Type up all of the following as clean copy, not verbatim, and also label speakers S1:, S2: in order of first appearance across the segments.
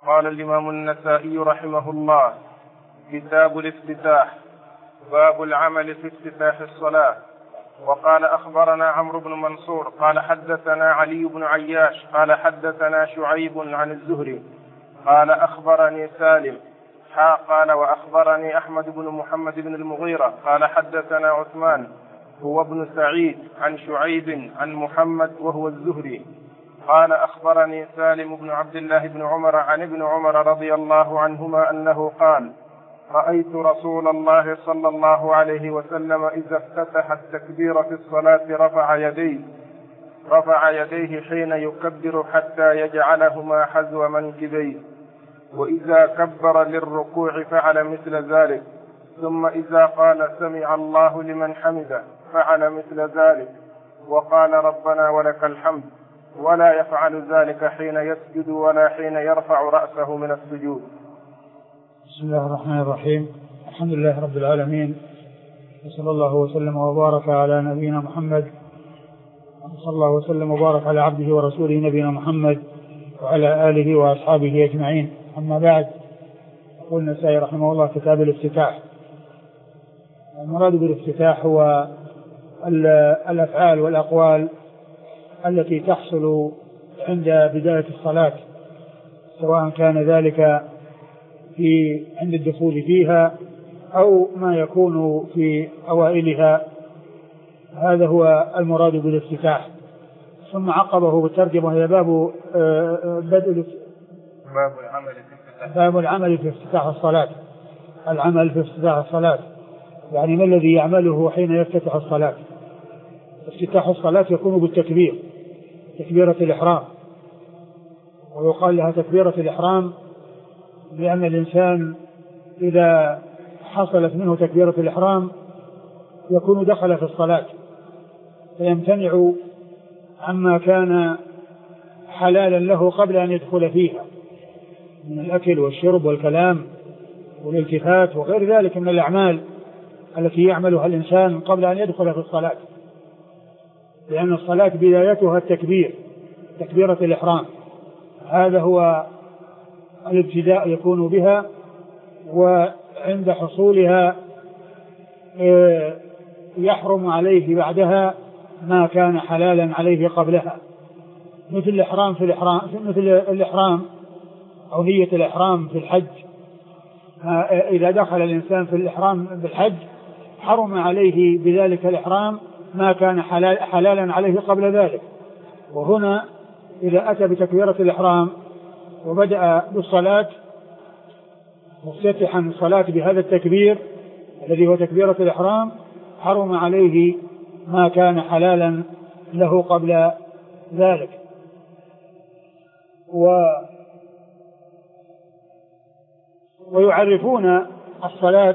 S1: قال الإمام النسائي رحمه الله: كتاب الافتتاح، باب العمل في افتتاح الصلاة. وقال: أخبرنا عمرو بن منصور قال حدثنا علي بن عياش قال حدثنا شعيب عن الزهري قال أخبرني سالم قال وأخبرني أحمد بن محمد بن المغيرة قال حدثنا عثمان هو ابن سعيد عن شعيب عن محمد وهو الزهري قال أخبرني سالم بن عبد الله بن عمر عن ابن عمر رضي الله عنهما أنه قال: رأيت رسول الله صلى الله عليه وسلم إذا افتتح التكبير في الصلاة رفع يديه حين يكبر حتى يجعلهما حذو منكبيه، وإذا كبر للركوع فعل مثل ذلك، ثم إذا قال سمع الله لمن حمده فعل مثل ذلك، وقال ربنا ولك الحمد، ولا يفعل ذلك حين يسجد ولا حين يرفع رأسه من السجود.
S2: بسم الله الرحمن الرحيم. الحمد لله رب العالمين، وصلى الله وسلم وبارك على نبينا محمد، وصلى الله وسلم وبارك على عبده ورسوله نبينا محمد وعلى آله وأصحابه أجمعين. أما بعد، يقول النسائي رحمه الله: كتاب الافتتاح. المراد بالافتتاح هو الأفعال والأقوال التي تحصل عند بداية الصلاة، سواء كان ذلك عند الدخول فيها أو ما يكون في أوائلها. هذا هو المراد بالافتتاح. ثم عقبه بالترجمة هي باب العمل في افتتاح الصلاة. العمل في افتتاح الصلاة يعني ما الذي يعمله حين يفتتح الصلاة. افتتاح الصلاة يكون بالتكبير، تكبيرة الإحرام، ويقال لها تكبيرة الإحرام لأن الإنسان إذا حصلت منه تكبيرة الإحرام يكون دخل في الصلاة، فيمتنع عما كان حلالا له قبل أن يدخل فيها من الأكل والشرب والكلام والالتفات وغير ذلك من الأعمال التي يعملها الإنسان قبل أن يدخل في الصلاة، لأن الصلاة بدايتها التكبير، تكبيرة الإحرام. هذا هو الابتداء يكون بها، وعند حصولها يحرم عليه بعدها ما كان حلالا عليه قبلها، مثل الإحرام أو نية الإحرام في الحج. إذا دخل الإنسان في الإحرام بالحج حرم عليه بذلك الإحرام ما كان حلالا عليه قبل ذلك. وهنا إذا أتى بتكبيرة الإحرام وبدأ بالصلاة مفتتحا الصلاة بهذا التكبير الذي هو تكبيرة الإحرام، حرم عليه ما كان حلالا له قبل ذلك. ويعرفون الصلاة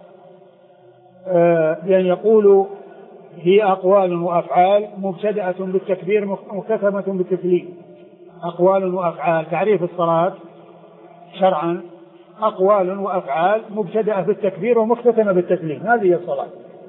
S2: بأن يقولوا هي أقوال وأفعال مبتدأة بالتكبير مختتمة بالتسليم. أقوال وأفعال، تعريف الصلاة شرعا: أقوال وأفعال مبتدأة بالتكبير ومختتمة بالتسليم، هذه الصلاة.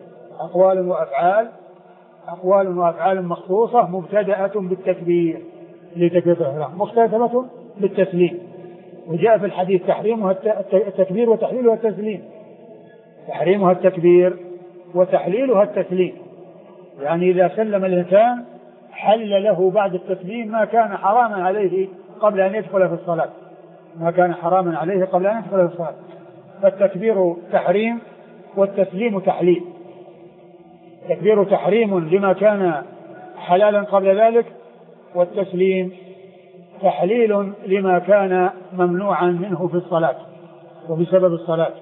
S2: أقوال وأفعال مخصوصة مبتدأة بالتكبير لتكبير الإحرام مختتمة بالتسليم. وجاء في الحديث تحريمها التكبير وتحليلها التسليم، تحريمها التكبير وتحليلها التسليم، يعني إذا سلم الإنسان حل له بعد التسليم ما كان حراما عليه قبل أن يدخل في الصلاة، فالتكبير تحريم والتسليم تحليل. التكبير تحريم لما كان حلالا قبل ذلك، والتسليم تحليل لما كان ممنوعا منه في الصلاة وبسبب الصلاة.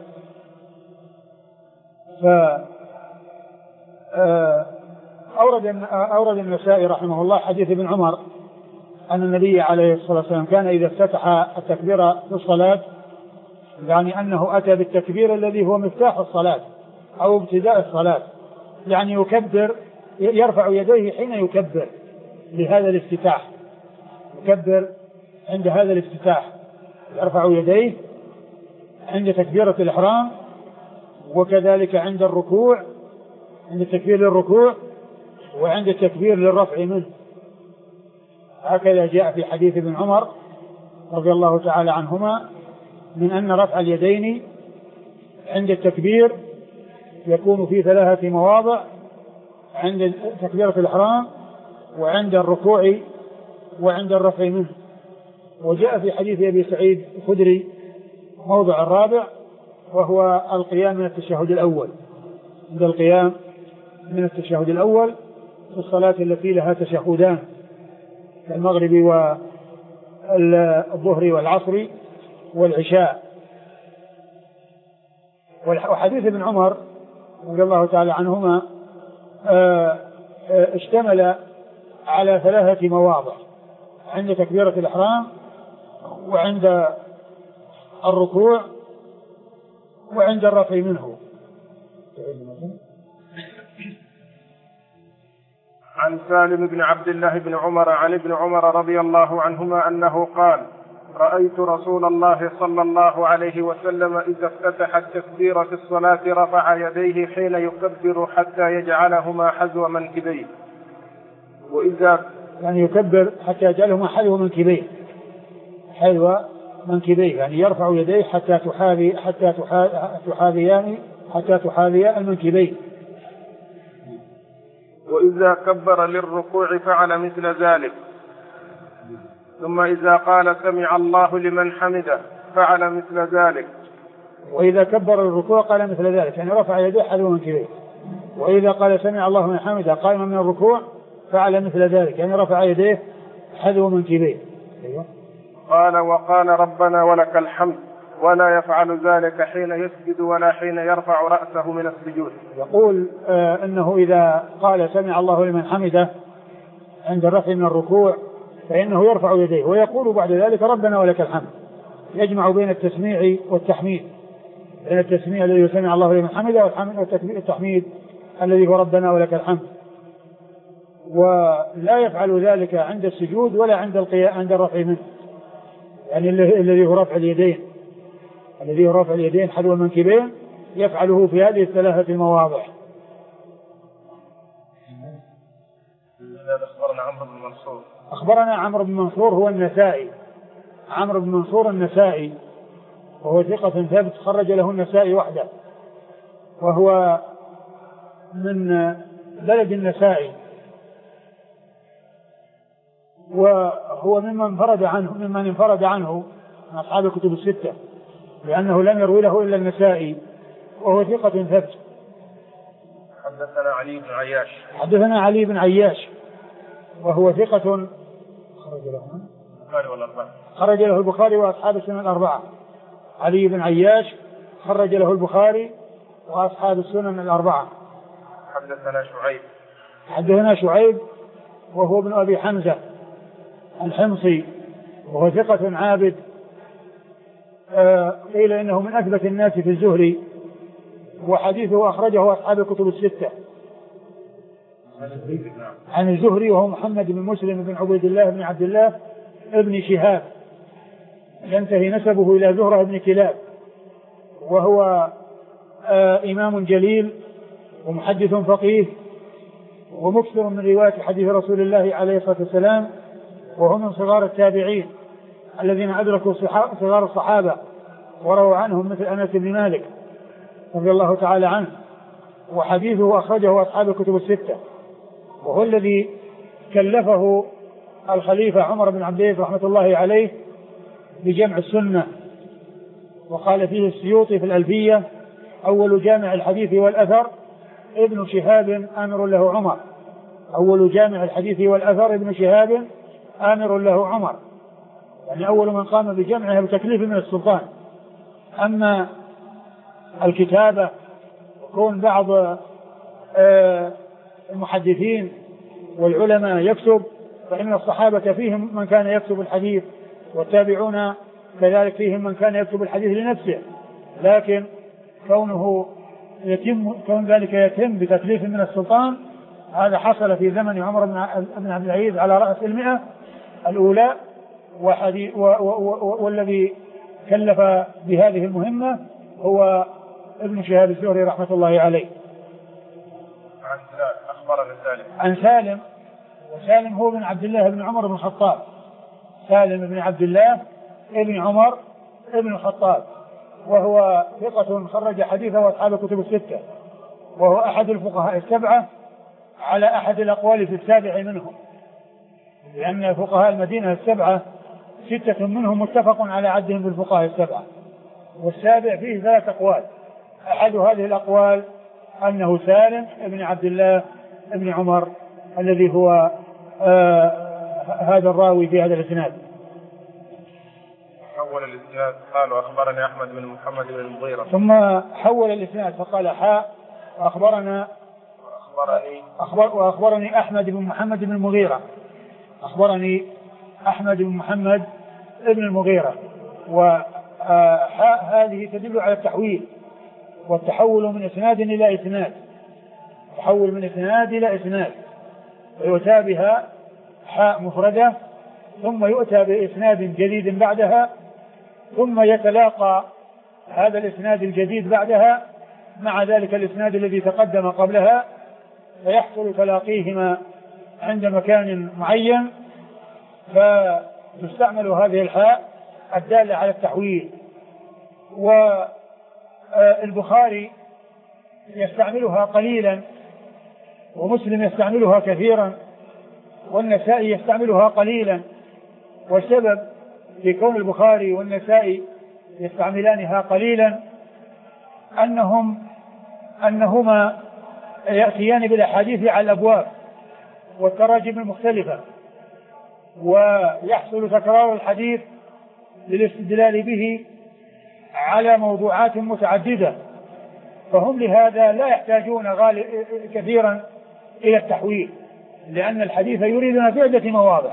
S2: أورد النسائي رحمه الله حديث ابن عمر أن النبي عليه الصلاة والسلام كان إذا افتتح التكبير في الصلاة، يعني أنه أتى بالتكبير الذي هو مفتاح الصلاة أو ابتداء الصلاة، يعني يكبر، يرفع يديه حين يكبر لهذا الافتتاح، يكبر عند هذا الافتتاح، يرفع يديه عند تكبيرة الإحرام، وكذلك عند الركوع، عند التكبير للركوع وعند التكبير للرفع منه. هكذا جاء في حديث ابن عمر رضي الله تعالى عنهما من أن رفع اليدين عند التكبير يكون في 3 مواضع: عند تكبيرة الإحرام، وعند الركوع، وعند الرفع منه. وجاء في حديث أبي سعيد الخدري موضع الرابع، وهو القيام من التشهد الأول، عند القيام من التشهد الأول في الصلاة التي لها تشهدان كالمغرب والظهر والعصر والعشاء. وحديث ابن عمر رضي الله تعالى عنهما اشتمل على 3 مواضع: عند تكبيرة الإحرام، وعند الركوع، وعند الرفع منه.
S1: عن سالم بن عبد الله بن عمر عن ابن عمر رضي الله عنهما أنه قال: رأيت رسول الله صلى الله عليه وسلم إذا افتتح التكبير في الصلاة رفع يديه حين يكبر حتى يجعلهما حذو منكبيه. وإذا
S2: يعني يكبر حتى يجعلهما حذو منكبيه، حذو منكبيه يعني يرفع يديه حتى تحاذي المنكبين.
S1: وإذا كبر للركوع فعل مثل ذلك. ثم إذا قال سمع الله لمن حمده فعل مثل ذلك.
S2: وإذا كبر للركوع قال مثل ذلك، يعني رفع يديه حذو منكبيه. وإذا قال سمع الله لمن حمده قائما من الركوع فعل مثل ذلك، يعني رفع يديه حذو منكبيه.
S1: قال: وقال ربنا ولك الحمد، ولا يفعل ذلك حين يسجد ولا حين يرفع رأسه من السجود.
S2: يقول أنه إذا قال سمع الله لمن حمده عند الرفع من الركوع فإنه يرفع يديه ويقول بعد ذلك ربنا ولك الحمد، يجمع بين التسميع والتحميد، بين التسميع الذي سمع الله لمن حمده والتحميد الذي هو ربنا ولك الحمد. ولا يفعل ذلك عند السجود ولا عند الرفع منه، يعني الذي هو رفع اليدين، الذي هو رفع اليدين حذو المنكبين يفعله في هذه 3 مواضع. أخبرنا عمرو بن منصور هو النسائي، عمرو بن منصور النسائي، وهو ثقة ثابت خرج له النسائي وحده، وهو من بلد النسائي، وهو ممن انفرد عنه من أصحاب الكتب ال6، لأنه لم يروي له إلا النسائي، وهو ثقة ثبت. حدثنا علي بن عياش وهو ثقة خرج له البخاري وأصحاب السنن الأربعة. علي بن عياش خرج له البخاري وأصحاب السنن الأربعة. حدثنا شعيب وهو ابن أبي حمزة الحمصي، وهو ثقة عابد، قيل إنه من أثبت الناس في الزهري، وحديثه أخرجه أصحاب الكتب ال6. عن الزهري وهو محمد بن مسلم بن عبيد الله بن عبد الله ابن شهاب، ينتهي نسبه إلى زهرة بن كلاب، وهو إمام جليل ومحدث فقيه ومكثر من رواية حديث رسول الله عليه الصلاة والسلام، وهو من صغار التابعين الذين أدركوا صغار الصحابة ورووا عنهم مثل أنس بن مالك رضي الله تعالى عنه، وحديثه أخرجه أصحاب الكتب ال6، وهو الذي كلفه الخليفة عمر بن عبد العزيز رحمة الله عليه بجمع السنة. وقال فيه السيوطي في الألفية: أول جامع الحديث والأثر ابن شهاب آمر له عمر. أول جامع الحديث والأثر ابن شهاب آمر له عمر، يعني أول من قام بجمعها بتكليف من السلطان. أما الكتابة وكون بعض المحدثين والعلماء يكتب، فإن الصحابة فيهم من كان يكتب الحديث، والتابعون كذلك فيهم من كان يكتب الحديث لنفسه، لكن كون ذلك يتم بتكليف من السلطان، هذا حصل في زمن عمر بن عبد العزيز على رأس 100 الأولى، والذي كلف بهذه المهمة هو ابن شهاب الزهري رحمة الله عليه. عن سالم، وسالم هو بن عبد الله بن عمر بن الخطاب، سالم بن عبد الله ابن عمر ابن الخطاب، وهو ثقة خرج حديثه أصحاب الكتب الستة، وهو أحد الفقهاء السبعة على أحد الأقوال في السابع منهم، لأن فقهاء المدينة السبعة 6 منهم متفق على عدهم بالفقهاء السبعة، والسابع فيه 3 أقوال. أحد هذه الأقوال أنه سالم ابن عبد الله ابن عمر الذي هو هذا الراوي في هذا الإسناد.
S1: حول الإسناد قال وأخبرني أحمد بن محمد بن المغيرة،
S2: ثم حول الإسناد فقال حاء وأخبرني أحمد بن محمد بن المغيرة، أخبرني أحمد بن محمد بن المغيرة. وحاء هذه تدل على التحويل، والتحول من إسناد إلى إسناد، تحول من إسناد إلى إسناد، ويؤتى بها حاء مفردة ثم يؤتى بإسناد جديد بعدها، ثم يتلاقى هذا الإسناد الجديد بعدها مع ذلك الإسناد الذي تقدم قبلها، فيحصل تلاقيهما عند مكان معين، فتستعمل هذه الحاء الدالة على التحويل. والبخاري يستعملها قليلا، ومسلم يستعملها كثيرا، والنسائي يستعملها قليلا. والسبب في كون البخاري والنسائي يستعملانها قليلا أنهما يأتيان بالأحاديث على الأبواب والتراجم المختلفة، ويحصل تكرار الحديث للاستدلال به على موضوعات متعددة، فهم لهذا لا يحتاجون كثيرا إلى التحويل، لأن الحديث يريدون في عدة مواضع،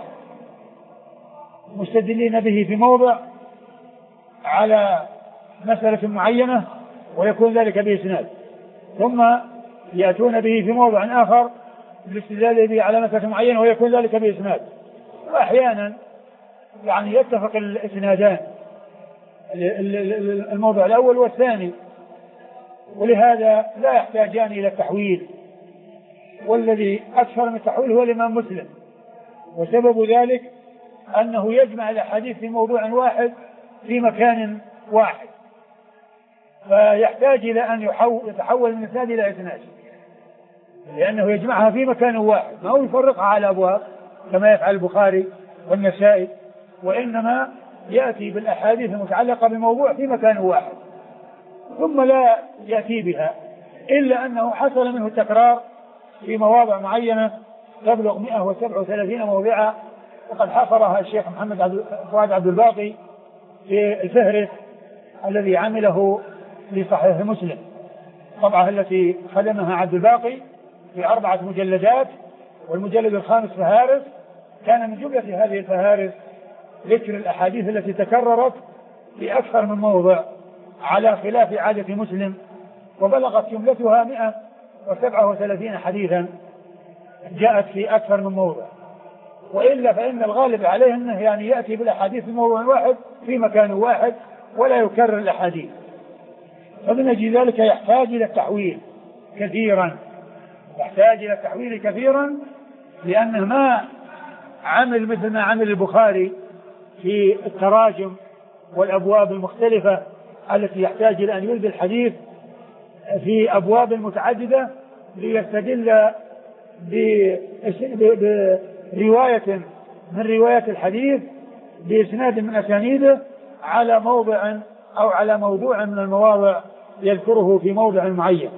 S2: مستدلين به في موضع على مسألة معينة ويكون ذلك بإسناد، ثم يأتون به في موضع آخر بالاستدلال به على مسألة معينة ويكون ذلك بإسناد. وأحيانا يعني يتفق الإسنادان، الموضع الأول والثاني، ولهذا لا يحتاجان إلى التحويل. والذي أكثر من التحويل هو الإمام مسلم، وسبب ذلك أنه يجمع الأحاديث في موضوع واحد في مكان واحد، فيحتاج إلى أن يتحول من إسناد إلى إسناد، لأنه يجمعها في مكان واحد، ما هو يفرقها على أبواب كما يفعل البخاري والنسائي، وإنما يأتي بالأحاديث المتعلقة بموضوع في مكان واحد ثم لا يأتي بها، إلا أنه حصل منه التكرار في مواضع معينة تبلغ 137 موضعا، وقد حصرها الشيخ محمد فؤاد عبد الباقي في الفهرس الذي عمله لصحيح مسلم، طبعا التي خدمها عبد الباقي في 4 مجلدات، والمجلد الخامس فهارس، كان من جملة هذه الفهارس ذكر الأحاديث التي تكررت في أكثر من موضع على خلاف عادة مسلم، وبلغت جملتها 137 حديثا جاءت في أكثر من موضع. وإلا فإن الغالب عليه أنه يعني يأتي بالأحاديث في موضوع واحد في مكان واحد ولا يكرر الأحاديث، فمن أجل ذلك يحتاج إلى التحويل كثيرا، لأنه ما عمل مثل ما عمل البخاري في التراجم والأبواب المختلفة التي يحتاج إلى أن يلقي الحديث في أبواب متعددة ليستدل برواية من روايات الحديث بإسناد من أسانيده على موضع أو على موضوع من المواضع يذكره في موضع معين.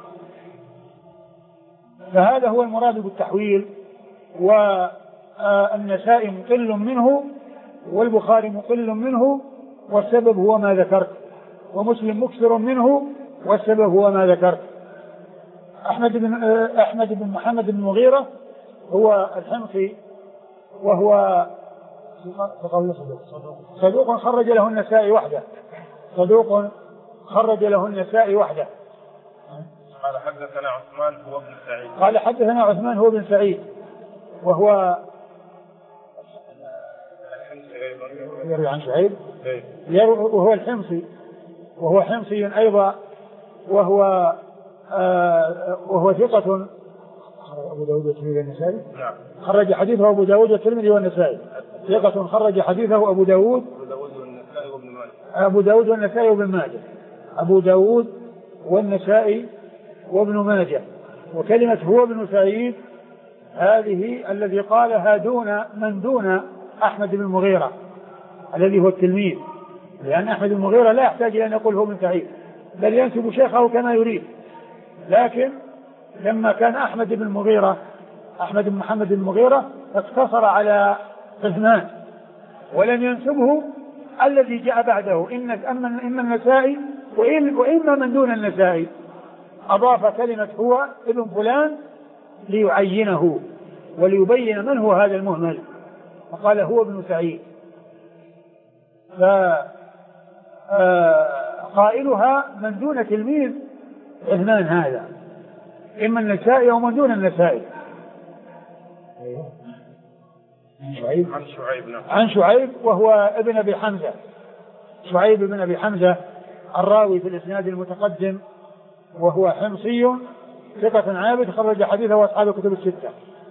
S2: فهذا هو المراد بالتحويل، والنسائي مقل منه والبخاري مقل منه، والسبب هو ما ذكرت، ومسلم مكثر منه والسبب هو ما ذكرت. أحمد بن محمد بن المغيرة هو الحمصي، وهو صدوق خرج له النسائي وحده،
S1: قال حدثنا عثمان هو بن سعيد،
S2: قال حدثنا عثمان هو بن سعيد، وهو يروي عن شعيب، وهو الحمصي، وهو حمصي أيضا، وهو ثقة. أبو داود والترمذي والنسائي خرج حديثه أبو داود والترمذي والنسائي، ثقة خرج حديثه أبو داود أبو داود والنسائي وابن ماجه، أبو داود والنسائي وابن ماجه. وكلمة هو ابن سعيد هذه الذي قالها من دون أحمد بن المغيرة الذي هو التلميذ، لأن أحمد بن المغيرة لا يحتاج إلى أن يقول هو ابن سعيد، بل ينسب شيخه كما يريد. لكن لما كان أحمد بن المغيرة أحمد بن محمد بن المغيرة اقتصر على عثمان ولم ينسبه الذي جاء بعده، إما النسائي وإما من دون النسائي، أضاف كلمة هو ابن فلان ليعينه وليبين من هو هذا المهمل، فقال هو ابن سعيد. فقائلها من دون تلميذ عثمان هذا، إما النسائي أو من دون النسائي. عن شعيب وهو ابن أبي حمزة، شعيب ابن أبي حمزة الراوي في الإسناد المتقدم، وهو حمصي ثقة عابد خرج حديثه وأصحاب الكتب الستة.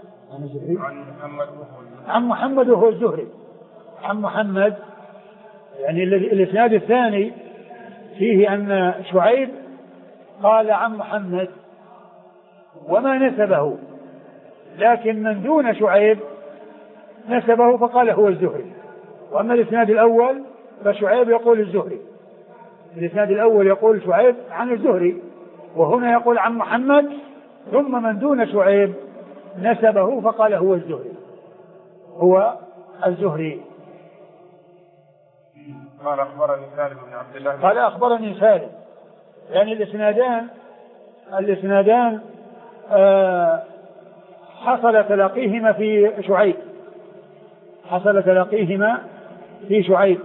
S2: عن محمد وهو الزهري. عن محمد يعني الإسناد الثاني فيه أن شعيب قال عن محمد وما نسبه، لكن من دون شعيب نسبه فقال هو الزهري. وأما الإسناد الأول فشعيب يقول الزهري، الإسناد الأول يقول شعيب عن الزهري، وهنا يقول عن محمد ثم من دون شعيب نسبه فقال هو الزهري، هو الزهري.
S1: قال أخبرني سالم بن عبد الله،
S2: قال أخبرني سالم، يعني الإسنادان حصل تلاقيهما في شعيب، حصل تلاقيهما في شعيب.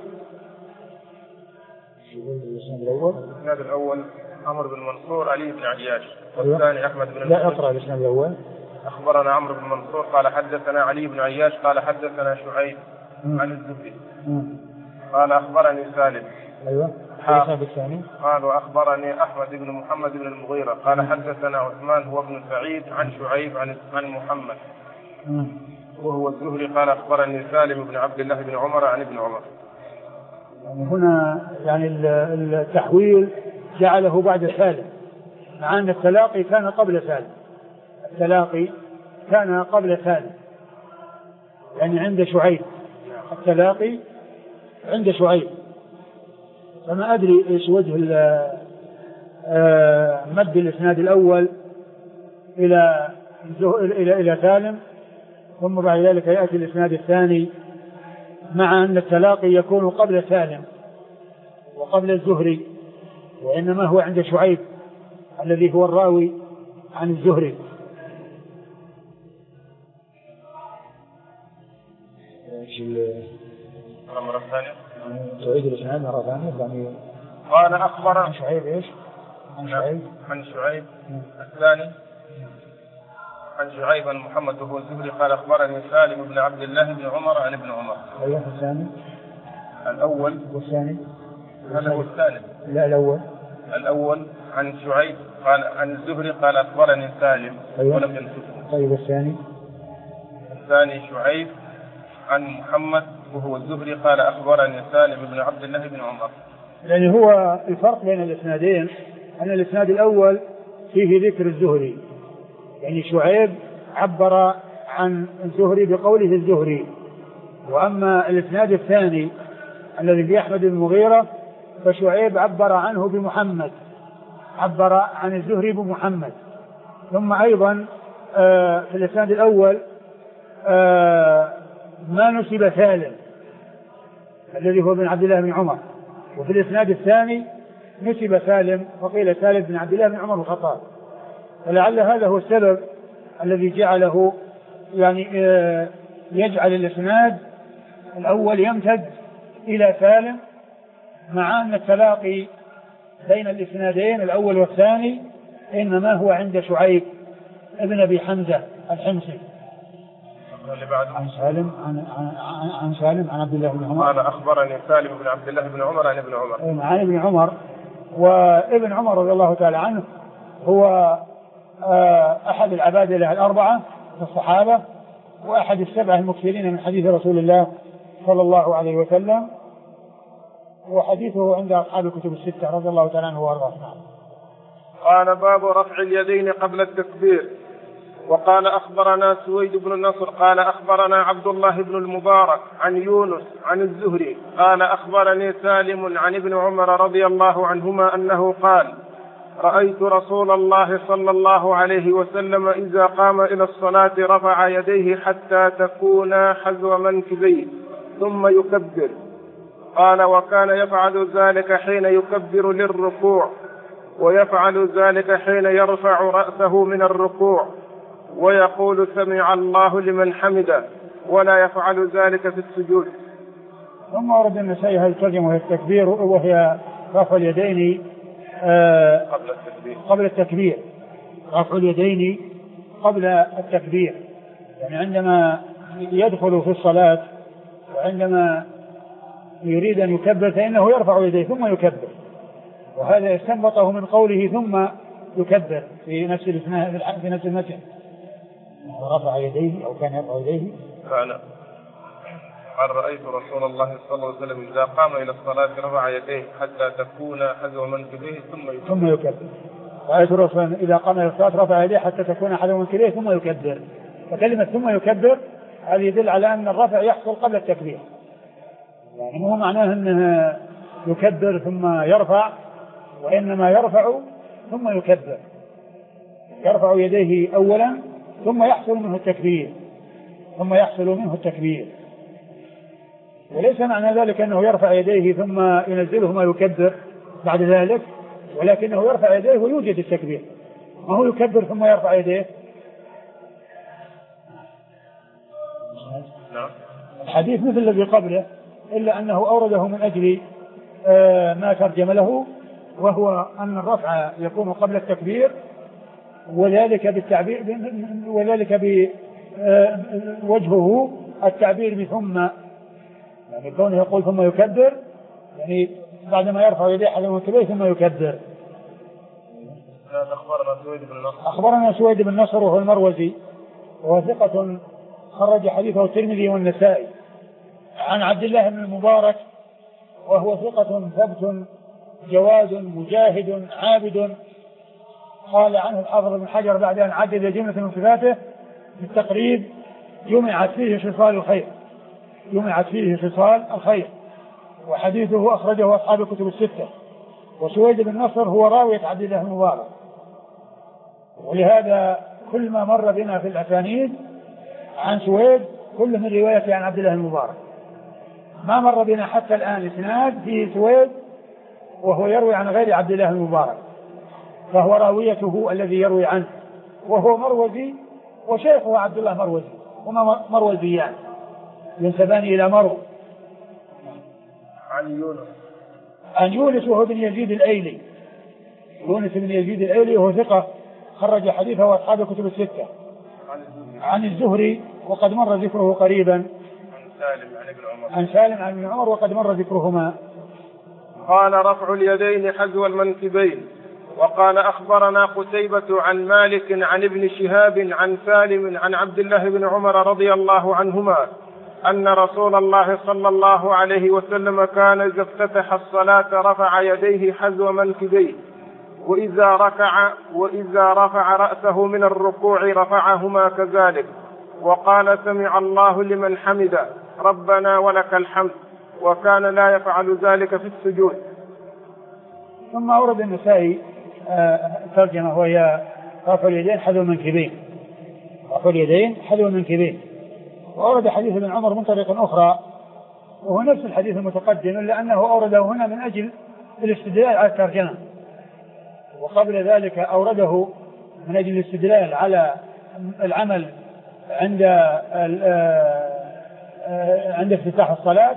S1: الإسناد الأول عمرو بن منصور علي بن عياش، والثاني أحمد بن
S2: لا أقرأ الإسناد الأول.
S1: أخبرنا عمرو بن منصور قال حدثنا علي بن عياش قال حدثنا شعيب عن الزهري قال أخبرني سالم.
S2: أيوة. الإسناد الثاني
S1: قال وأخبرني أحمد بن محمد بن المغيرة قال حدثنا عثمان هو ابن سعيد عن شعيب عن محمد وهو الزهري قال أخبرني سالم بن عبد الله بن عمر عن ابن عمر.
S2: يعني هنا يعني التحويل جعله بعد سالم، مع أن التلاقي كان قبل سالم، التلاقي كان قبل سالم، يعني عند شعيب، التلاقي عند شعيب. فما أدري إيش وجه مد الإسناد الأول إلى سالم، ثم بعد ذلك يأتي الإسناد الثاني، مع أن التلاقي يكون قبل سالم وقبل الزهري، وإنما هو عند شعيب الذي هو الراوي عن الزهري.
S1: مرة ثانية
S2: تعيد الإسناد مرة ثانية. يعني
S1: قال أخبر
S2: عن شعيب إيش؟
S1: عن شعيب الثاني عن شعيب عن محمد وهو الزهري قال أخبرني سالم بن عبد الله بن عمر عن ابن عمر.
S2: أيوة. الثاني
S1: الأول
S2: والثاني
S1: هذا هو الثاني.
S2: لا
S1: الأول عن شعيب قال عن الزهري قال أخبرني سالم.
S2: أيوة.
S1: ولم ينسبه.
S2: طيب الثاني
S1: شعيب عن محمد وهو الزهري قال أخبرني سالم بن عبد الله بن عمر.
S2: يعني هو الفرق بين الإسنادين أن الإسناد الأول فيه ذكر الزهري، يعني شعيب عبر عن الزهري بقوله الزهري، وأما الإسناد الثاني الذي بأحمد بن المغيرة فشعيب عبر عنه بمحمد، عبر عن الزهري بمحمد. ثم أيضا في الإسناد الأول ما نسب سالم الذي هو بن عبد الله بن عمر، وفي الإسناد الثاني نسب سالم وقيل سالم بن عبد الله بن عمر الخطاب. ولعل هذا هو السبب الذي جعله يعني يجعل الإسناد الأول يمتد إلى سالم، مع أن التلاقي بين الإسنادين الأول والثاني إنما هو عند شعيب ابن أبي حمزة الحمصي عن سالم عن سالم عن عبد الله بن عمر
S1: قال أخبرني سالم بن عبد الله بن عمر عن ابن عمر.
S2: عن ابن عمر. وابن عمر رضي الله تعالى عنه هو أحد العبادلة الأربعة في الصحابة، وأحد السبعة المكثرين من حديث رسول الله صلى الله عليه وسلم، وحديثه عند أصحاب الكتب الستة رضي الله تعالى عنه وارضاه.
S1: قال باب رفع اليدين قبل التكبير. وقال أخبرنا سويد بن النصر قال أخبرنا عبد الله بن المبارك عن يونس عن الزهري قال أخبرني سالم عن ابن عمر رضي الله عنهما أنه قال رأيت رسول الله صلى الله عليه وسلم إذا قام إلى الصلاة رفع يديه حتى تكون حذو منكبيه ثم يكبر. قال وكان يفعل ذلك حين يكبر للركوع ويفعل ذلك حين يرفع رأسه من الركوع ويقول سمع الله لمن حمده ولا يفعل ذلك في السجود.
S2: ثم ورد النسائي هذه الترجمة وهي التكبير وهي رفع اليدين قبل التكبير. رفع اليدين قبل التكبير يعني عندما يدخل في الصلاة وعندما يريد أن يكبر فإنه يرفع يديه ثم يكبر، وهذا استنبطه من قوله ثم يكبر في نفس المتن. رفع يديه أو كان يرفع يديه.
S1: قال رأيت رسول الله صلى الله عليه وسلم إذا قام إلى الصلاة رفع يديه حتى تكون حذو منكبيه ثم
S2: يكبر. رأيت الرسول إذا قام إلى الصلاة رفع يديه حتى تكون حذو منكبيه ثم يكبر. فكلمة ثم يكبر هذا يدل على أن الرفع يحصل قبل التكبير، يعني مو معناه أنه يكبر ثم يرفع، وإنما يرفع ثم يكبر، يرفع يديه أولا ثم يحصل منه التكبير وليس معنى ذلك أنه يرفع يديه ثم ينزلهما يكبر بعد ذلك، ولكنه يرفع يديه ويوجد التكبير، ما هو يكبر ثم يرفع يديه. الحديث مثل الذي قبله إلا أنه أورده من أجل ما ترجم له، وهو أن الرفع يكون قبل التكبير، وذلك بوجهه التعبير بثم، يعني كونه يقول ثم يكبر يعني بعدما يرفع يديه حذو منكبيه ثم يكبر. أخبرنا سويد بن نصر وهو المروزي وهو ثقة خرج حديثه الترمذي والنسائي، عن عبد الله بن المبارك وهو ثقة ثبت جواد مجاهد عابد. قال عنه الحافظ بن حجر بعد أن عدد جملة من صفاته بالتقريب جمعت فيه خصال الخير، وحديثه أخرجه أصحاب الكتب الستة. وسويد بن نصر هو راوية عبد الله المبارك، ولهذا كل ما مر بنا في الأسانيد عن سويد كل من روايته عن عبد الله المبارك، ما مر بنا حتى الآن إسناد فيه سويد وهو يروي عن غير عبد الله المبارك، فهو راويته الذي يروي عنه، وهو مروزي وشيخه عبد الله مروزي، هما مروزيان ينسبان إلى مرو. عن يونس وهو بن يزيد الأيلي، يونس بن يزيد الأيلي وهو ثقة خرج حديثه أصحاب الكتب الستة. عن الزهري وقد مر ذكره قريبا. عن سالم عن ابن عمر وقد مر ذكرهما.
S1: قال رفع اليدين حذو المنكبين. وقال أخبرنا قتيبة عن مالك عن ابن شهاب عن سالم عن عبد الله بن عمر رضي الله عنهما أن رسول الله صلى الله عليه وسلم كان إذا افتتح الصلاة رفع يديه حذو منكبيه، وإذا رفع رأسه من الركوع رفعهما كذلك، وقال سمع الله لمن حمده ربنا ولك الحمد، وكان لا يفعل ذلك في السجود.
S2: ثم أورد النسائي ترجمة وهي رفع اليدين حذو المنكبين، وأورد حديث ابن عمر من طريق أخرى وهو نفس الحديث المتقدم، إلا أنه أورده هنا من أجل الاستدلال على الترجمة، وقبل ذلك أورده من أجل الاستدلال على العمل عند افتتاح الصلاة،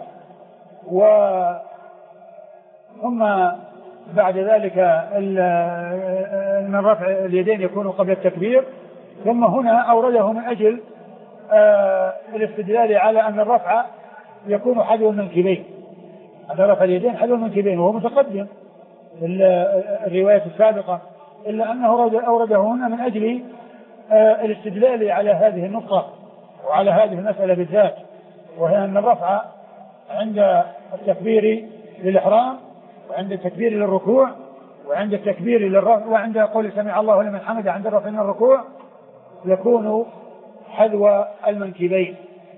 S2: ثم بعد ذلك من رفع اليدين يكون قبل التكبير، ثم هنا أورده من أجل الاستدلال على أن الرفع يكون حذو المنكبين، أن رفع اليدين حذو المنكبين، وهو متقدم في الرواية السابقة، إلا أنه أورده هنا من أجل الاستدلال على هذه النقطة وعلى هذه المسألة بالذات، وهي أن الرفع عند التكبير للإحرام وعند التكبير للركوع وعند التكبير للرفع وعند قول سمع الله لمن حمده عند الرفع من الركوع يكون حذو المنكبين.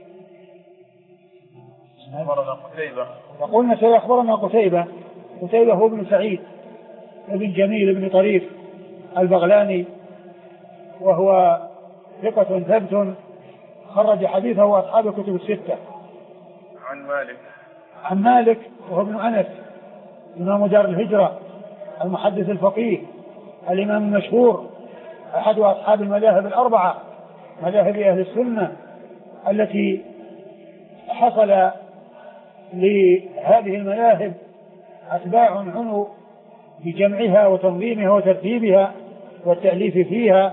S1: أخبرنا قتيبة.
S2: وقلنا سيخبرنا قتيبة هو ابن سعيد ابن جميل ابن طريف البغلاني وهو ثقة ثبت خرج حديثه أصحاب الكتب الستة. عن مالك وهو ابن أنس إمام دار الهجرة المحدث الفقيه الإمام المشهور أحد أصحاب المذاهب الأربعة مذاهب أهل السنة التي حصل لهذه المذاهب أتباع عنوا بجمعها وتنظيمها وترتيبها والتأليف فيها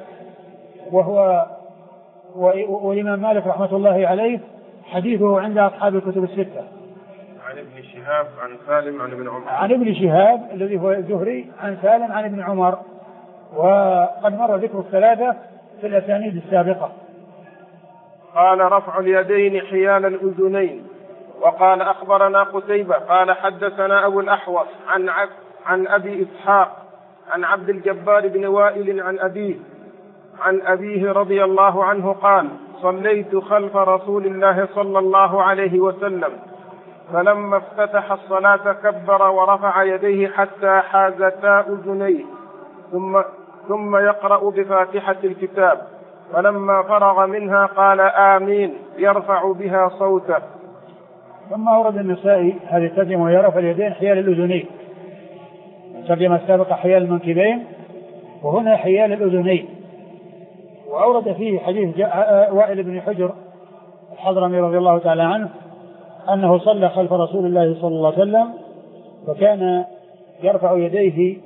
S2: والإمام مالك رحمة الله عليه حديثه عند أصحاب الكتب الستة.
S1: عن ابن شهاب عن سالم عن ابن عمر.
S2: عن ابن شهاب الذي هو الزهري عن سالم عن ابن عمر وقد مر ذكر الثلاثة في الأسانيد السابقة.
S1: قال رفع اليدين حيال الأذنين. وقال أخبرنا قتيبة قال حدثنا أبو الأحوص عن أبي إسحاق عن عبد الجبار بن وائل عن أبيه رضي الله عنه قال صليت خلف رسول الله صلى الله عليه وسلم فلما افتتح الصلاة كبر ورفع يديه حتى حازتا أذنيه ثم يقرأ بفاتحة الكتاب فلما فرغ منها قال آمين يرفع بها صوته.
S2: ثم أورد النسائي هذه الترجمة وهي رفع اليدين حيال الأذنين. الترجمة السابقة حيال المنكبين وهنا حيال الأذنين. وأورد فيه حديث وائل بن حجر الحضرمي رضي الله تعالى عنه أنه صلى خلف رسول الله صلى الله عليه وسلم وكان يرفع يديه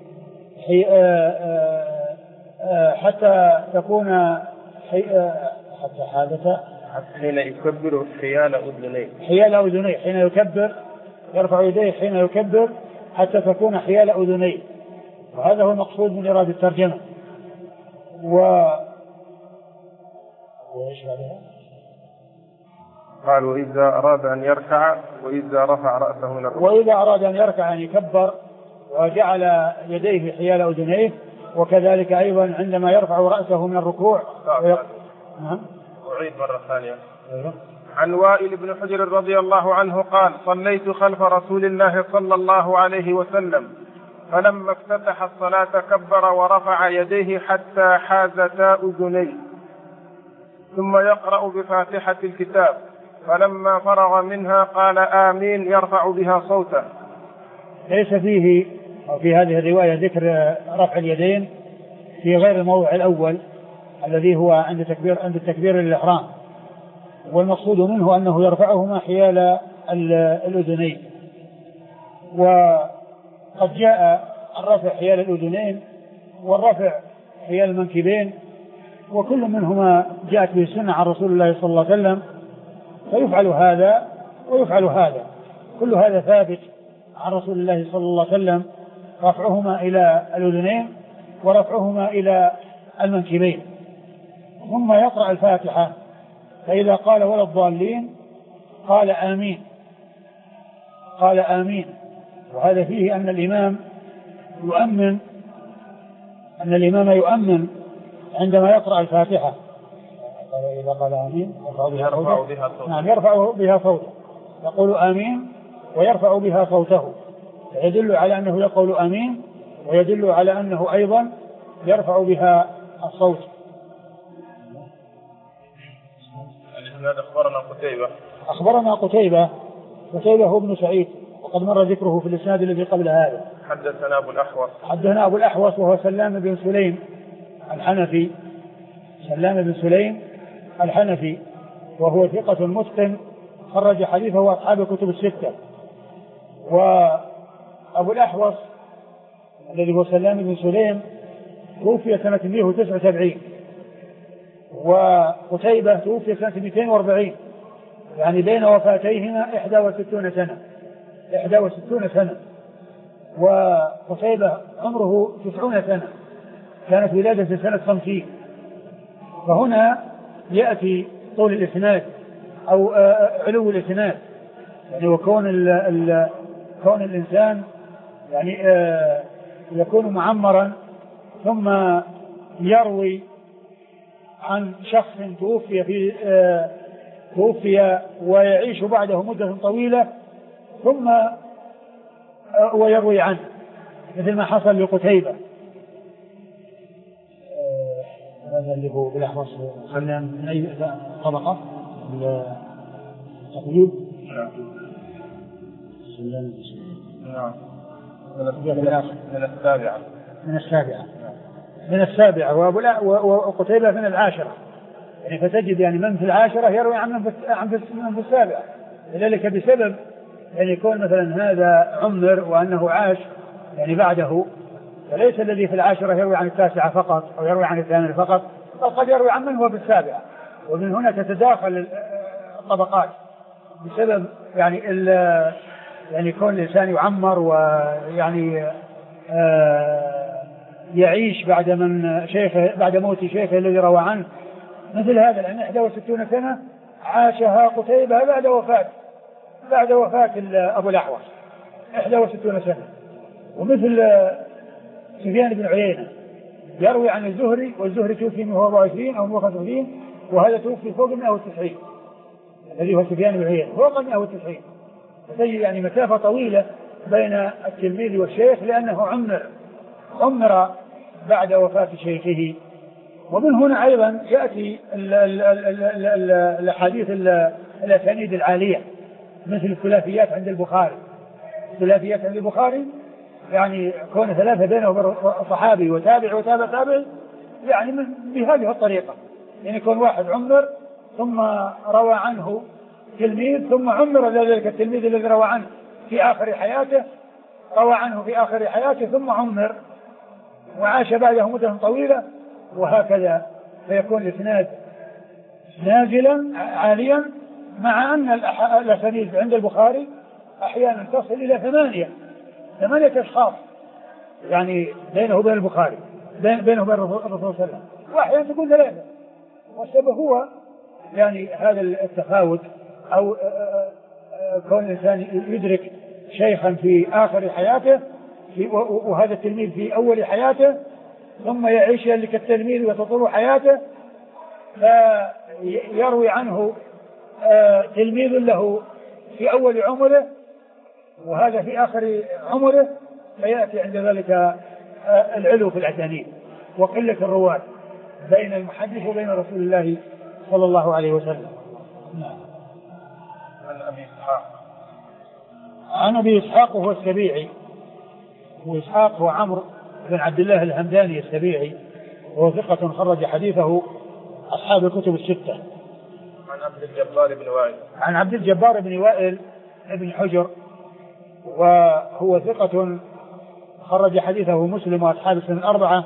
S2: حتى تكون حتى حالته
S1: حين يكبر حيال أذنيه
S2: حين يكبر يرفع يديه حين يكبر حتى تكون حيال أذنيه. وهذا هو المقصود من إرادة الترجمة. وإيش بعدها؟
S1: قال وإذا أراد أن يركع وإذا رفع رأسه من الركوع.
S2: وإذا أراد أن يركع أن يكبر وجعل يديه حيال أذنيه وكذلك أيضا عندما يرفع رأسه من الركوع
S1: أعيد مرة ثانية. عن وائل بن حجر رضي الله عنه قال صليت خلف رسول الله صلى الله عليه وسلم فلما افتتح الصلاة كبر ورفع يديه حتى حازتا أذنيه ثم يقرأ بفاتحة الكتاب فلما فرغ منها قال آمين يرفع بها صوته.
S2: ليس فيه أو في هذه الرواية ذكر رفع اليدين في غير الموضع الأول الذي هو عند التكبير للإحرام والمقصود منه أنه يرفعهما حيال الأذنين. وقد جاء الرفع حيال الأذنين والرفع حيال المنكبين وكل منهما جاءت به السنة عن رسول الله صلى الله عليه وسلم فيفعل هذا ويفعل هذا كل هذا ثابت عن رسول الله صلى الله عليه وسلم رفعهما إلى الأذنين ورفعهما إلى المنكبين. ثم يقرأ الفاتحة فإذا قال ولا الضالين قال آمين. وهذا فيه أن الإمام يؤمن عندما يقرأ الفاتحة. إذا قال آمين يرفع بها صوته يقول آمين ويرفع بها صوته فيدل على أنه يقول آمين ويدل على أنه أيضا يرفع بها الصوت. أخبرنا قتيبة هو ابن سعيد وقد مر ذكره في الإسناد الذي قبل هذا. حدثنا أبو الأحوص وهو سلام بن سليم الحنفي وهو ثقة متقن خرج حديثه أصحاب الكتب الستة. وأبو الأحوص الذي هو سلام بن سليم توفي سنة 179 وقتيبة توفي سنة 240 يعني بين وفاتيهما 61 سنة وقتيبة عمره 90 سنة كانت ولادته سنة 50. فهنا يأتي طول الإسناد أو علو الإسناد يعني وكون كون الإنسان يعني يكون معمرا ثم يروي عن شخص توفي ويعيش بعده مدة طويلة ثم ويروي عنه، مثل ما حصل لقتيبة. هذا اللي هو بالأحوص من أي طبقة التقليد؟
S1: نعم
S2: من السابعة وقتيبة من العاشرة، يعني فتجد يعني من في العاشرة يروي عن من في السابعة. لذلك بسبب يعني يكون مثلا هذا عمر وأنه عاش يعني بعده، فليس الذي في العاشرة يروي عن التاسعة فقط أو يروي عن الثامنة فقط، بل قد يروي عن من هو في السابعة. ومن هنا تتداخل الطبقات بسبب يعني كون الإنسان يعمر ويعني يعيش بعد موت شيخه الذي روى عنه، مثل هذا. لأن 61 سنة عاشها قتيبة بعد وفاة أبو الأحوص 61 سنة. ومثل سفيان بن عيينة يروي عن الزهري، والزهري توفي من 24 أو 25، وهذا توفي فوق 190 الذي هو سفيان بن عيينة فوق 190. فتجد يعني مسافة طويلة بين التلميذ والشيخ، لأنه عمر بعد وفاة شيخه. ومن هنا أيضا يأتي الأحاديث الأسانيد العالية، مثل الثلاثيات عند البخاري. الثلاثيات عند البخاري يعني كون ثلاثة بينه صحابي وتابع وتابع تابع، يعني بهذه الطريقة، يعني يكون واحد عمر ثم روى عنه تلميذ، ثم عمر ذلك التلميذ الذي روى عنه في آخر حياته ثم عمر وعاش بعده مدة طويلة، وهكذا. فيكون الإسناد نازلا عاليا، مع أن الأسانيد عند البخاري أحيانا تصل إلى 8 أشخاص، يعني بينه وبين البخاري، بينه وبين الرسول صلى الله عليه وسلم، وأحيانا تكون 3. والسبب هو يعني هذا التفاوت، أو كون الإنسان يدرك شيخا في آخر حياته وهذا التلميذ في أول حياته، ثم يعيش ذلك التلميذ وتطول حياته، فيروي عنه تلميذ له في أول عمره وهذا في آخر عمره، فيأتي عند ذلك العلو في الأسانيد وقلة الرواة بين المحدث وبين رسول الله صلى الله عليه وسلم. عن أبي إسحاق وهو السبيعي، وإسحاق هو عمرو بن عبد الله الهمداني السبيعي، وهو ثقة خرج حديثه أصحاب الكتب الستة. عن عبد الجبار بن وائل ابن حجر، وهو ثقة خرج حديثه مسلم وأصحاب السنن الأربعة.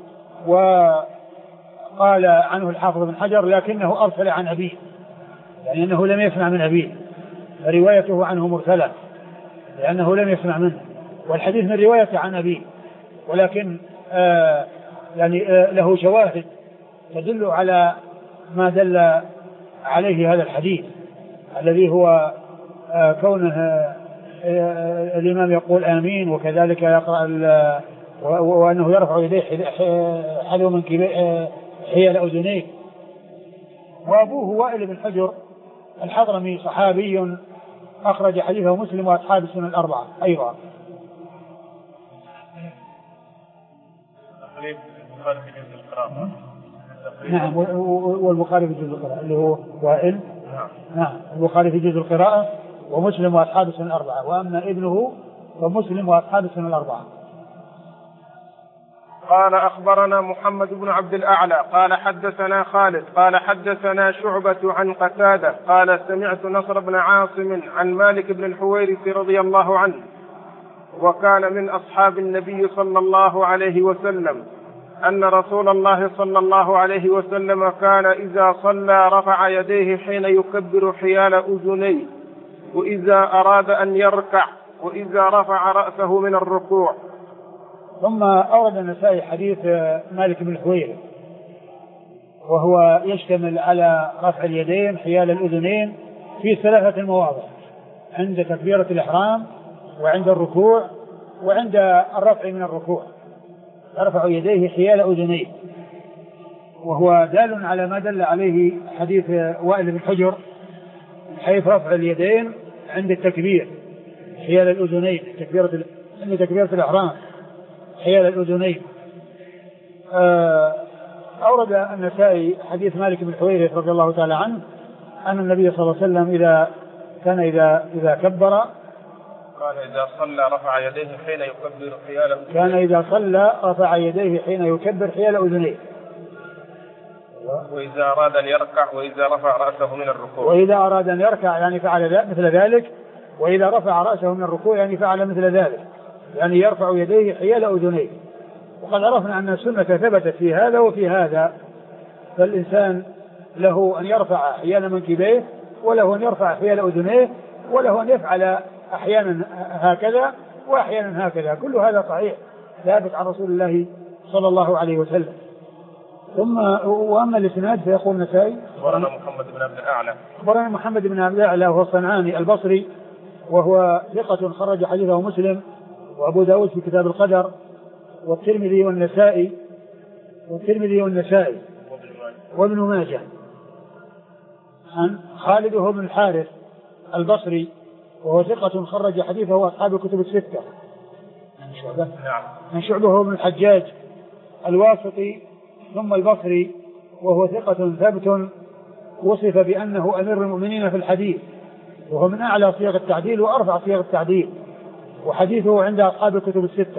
S2: وقال عنه الحافظ بن حجر لكنه أرسل عن أبيه، يعني أنه لم يسمع من أبيه، فروايته عنه مرسلة لأنه لم يسمع منه، والحديث من روايته عن أبيه، ولكن يعني له شواهد تدل على ما دل عليه هذا الحديث، الذي هو كونه الإمام يقول آمين، وكذلك يقرأ وأنه يرفع يديه حلو من حيال أذنيه. وأبوه وائل بن حجر الحضرمي صحابي أخرج حديثه مسلم وأصحاب السنن الأربعة أيضا. نعم، والبخاري في جزء القراءة اللي هو وائل. نعم، البخاري في جزء القراءة ومسلم وأصحاب السنن الأربعة، وأما ابنه فمسلم وأصحاب السنن الأربعة.
S1: قال أخبرنا محمد بن عبد الأعلى قال حدثنا خالد قال حدثنا شعبة عن قتادة قال سمعت نصر بن عاصم عن مالك بن الحويرث رضي الله عنه، وكان من أصحاب النبي صلى الله عليه وسلم، أن رسول الله صلى الله عليه وسلم كان إذا صلى رفع يديه حين يكبر حيال أذنيه، وإذا أراد أن يركع، وإذا رفع رأسه من الركوع.
S2: ثم أورد النسائي حديث مالك بن الحويرث، وهو يشتمل على رفع اليدين حيال الأذنين في 3 مواضع: عند تكبيرة الإحرام، وعند الركوع وعند الرفع من الركوع، يرفع يديه حيال أذنيه، وهو دال على ما دل عليه حديث وائل بن حجر حيث رفع اليدين عند التكبير حيال الأذنين، عند تكبيرة الإحرام حيال الأذنين. أورد النسائي حديث مالك بن الحويرث رضي الله تعالى عنه أن النبي صلى الله عليه وسلم إذا كبر
S1: قال إذا صلى رفع يديه حين يكبر حيال أذنيه.
S2: كان إذا صلى رفع يديه حين يكبر حيال أذنيه.
S1: وإذا أراد أن يركع وإذا رفع رأسه من الركوع.
S2: وإذا أراد أن يركع يعني فعل مثل ذلك، وإذا رفع رأسه من الركوع يعني فعل مثل ذلك، يعني يرفع يديه حيال أذنيه. وقد عرفنا أن السنة ثبتت في هذا وفي هذا، فالإنسان له أن يرفع حيال منكبيه، وله أن يرفع حيال أذنيه، وله أن يفعل أحيانا هكذا وأحيانا هكذا، كل هذا صحيح ثابت عن رسول الله صلى الله عليه وسلم. ثم وأما الإسناد فيقول النسائي
S1: أخبرنا محمد بن عبد الأعلى
S2: أخبرنا محمد بن عبد الأعلى وهو الصنعاني البصري، وهو ثقة خرج حديثه مسلم وأبو داود في كتاب القدر والترمذي والنسائي وابن ماجه. عن خالد وهو بن الحارث البصري وهو ثقة خرج حديثه أصحاب الكتب الستة. عن شعبة وهو بن الحجاج الواسطي ثم البصري وهو ثقة ثابت وصف بأنه أمير المؤمنين في الحديث، وهو من أعلى صيغ التعديل وأرفع صيغ التعديل، وحديثه عند أصحاب الكتب الستة.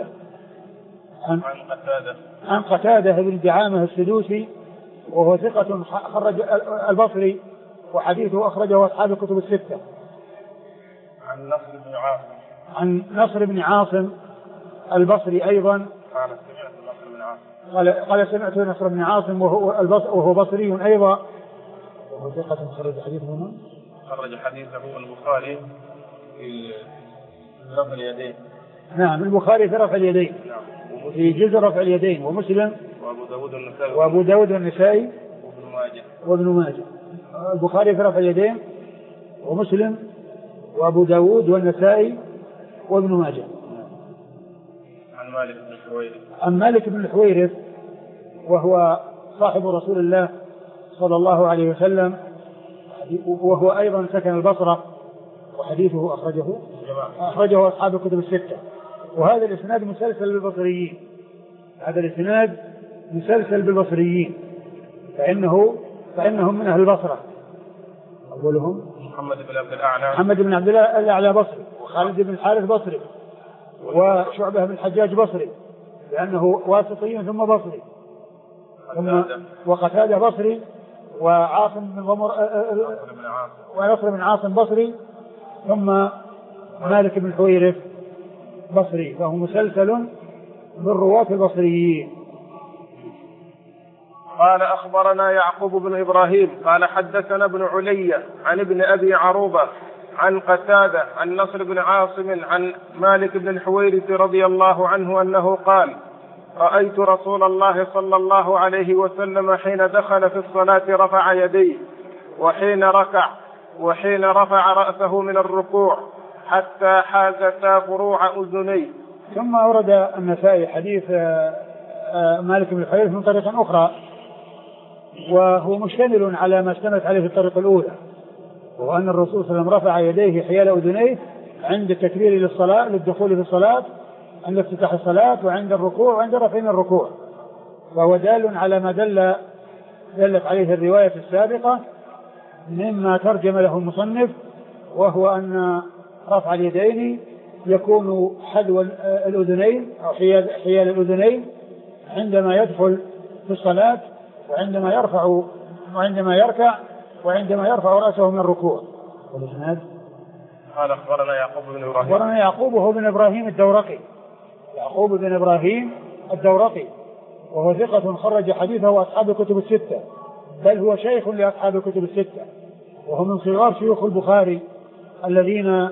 S2: عن قتادة بن دعامة السدوسي وهو ثقة خرج البصري وحديثه أخرجه أصحاب الكتب الستة. عن نصر بن عاصم البصري أيضا قال سمعت نصر بن عاصم وهو بصري أيضا، وهو ثقة خرج حديثه
S1: البخاري في رفع اليدين.
S2: نعم البخاري في رفع اليدين في جزء رفع اليدين، ومسلم وأبو داود والنسائي وابن ماجه. البخاري في رفع اليدين ومسلم وأبو داود والنسائي وابن ماجه. عن مالك بن الحويرث وهو صاحب رسول الله صلى الله عليه وسلم، وهو أيضا سكن البصرة، وحديثه أخرجه أصحاب الكتب الستة. وهذا الإسناد مسلسل بالبصريين، هذا الإسناد مسلسل بالبصريين، فإنهم من أهل البصرة. أولهم
S1: محمد بن عبد
S2: الأعلى بصري، وخالد بن الحارث بصري، وشعبة بن الحجاج بصري لأنه واسطي ثم بصري، ثم وقتادة بصري، وعاصم بن ضمر ونصر بن عاصم بصري، ثم مالك بن الحويرث بصري، فهو مسلسل بالرواة البصريين.
S1: قال أخبرنا يعقوب بن إبراهيم قال حدثنا ابن علي عن ابن أبي عروبة عن قتادة عن نصر بن عاصم عن مالك بن الحويرث رضي الله عنه أنه قال: رأيت رسول الله صلى الله عليه وسلم حين دخل في الصلاة رفع يديه، وحين ركع، وحين رفع رأسه من الركوع، حتى حازتا فروع أذنيه.
S2: ثم أورد النسائي حديث مالك بن الحويرث من طريقة أخرى، وهو مشتمل على ما اشتملت عليه في الطريقة الأولى، وأن الرسول صلى الله عليه وسلم رفع يديه حيال أذنيه عند التكبير للصلاة للدخول في الصلاة، عند افتتاح الصلاة، وعند الركوع، وعند رفع من الركوع، وهو دال على ما دلت عليه الرواية السابقة مما ترجم له المصنف، وهو أن رفع اليدين يكون حذو الأذنين أو حيال الأذنين عندما يدخل في الصلاة، وعندما يركع، وعندما يرفع رأسه من الركوع. والإسناد
S1: قال أخبرنا
S2: يعقوب وهو بن إبراهيم الدورقي، يعقوب بن إبراهيم الدورقي، وهو ثقة خرج حديثه أصحاب الكتب الستة، بل هو شيخ لأصحاب الكتب الستة، وهو من صغار شيوخ البخاري الذين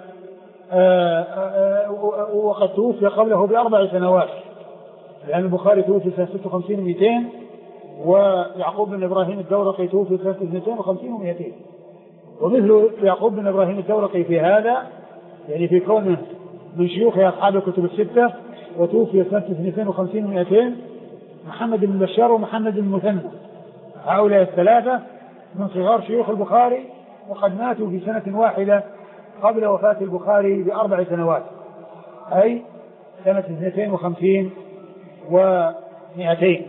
S2: وقد توفي قبله ب4 سنوات، لأن البخاري توفي سنة 56 و200، ويعقوب بن إبراهيم الدورقي توفي سنة 52 و200. ومثل يعقوب بن إبراهيم الدورقي في هذا، يعني في كونه من شيوخ أصحاب الكتب الستة، وتوفي سنة 52 و200. محمد بن بشار ومحمد بن مثنى، هؤلاء الثلاثة من صغار شيوخ البخاري، وقد ماتوا في سنة واحدة قبل وفاة البخاري ب4 سنوات، أي سنة 52 و200.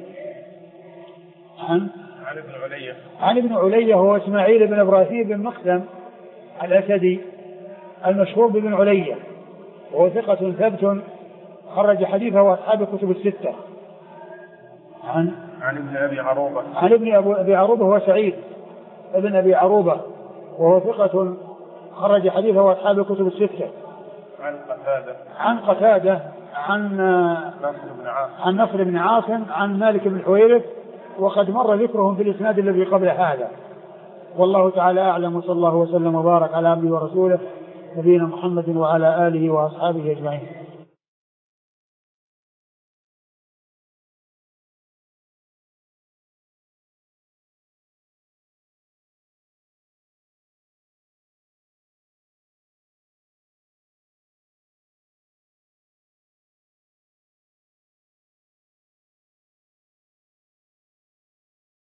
S2: عن ابن علية هو إسماعيل بن إبراهيم بن مقسم الأسدي المشهور بابن علية، وهو ثقة ثبت خرج حديثه أصحاب الكتب الستة. عن
S1: ابن أبي عروبة.
S2: عن ابن أبي عروبة هو سعيد ابن أبي عروبة، وهو ثقة خرج حديثه أصحاب الكتب الستة. عن قتادة عن نصر بن عاصم عن مالك بن حويرث، وقد مر ذكرهم في الإسناد الذي قبل هذا. والله تعالى أعلم، وصلى الله وسلم وبارك على عبده ورسوله نبينا محمد وعلى آله وأصحابه أجمعين.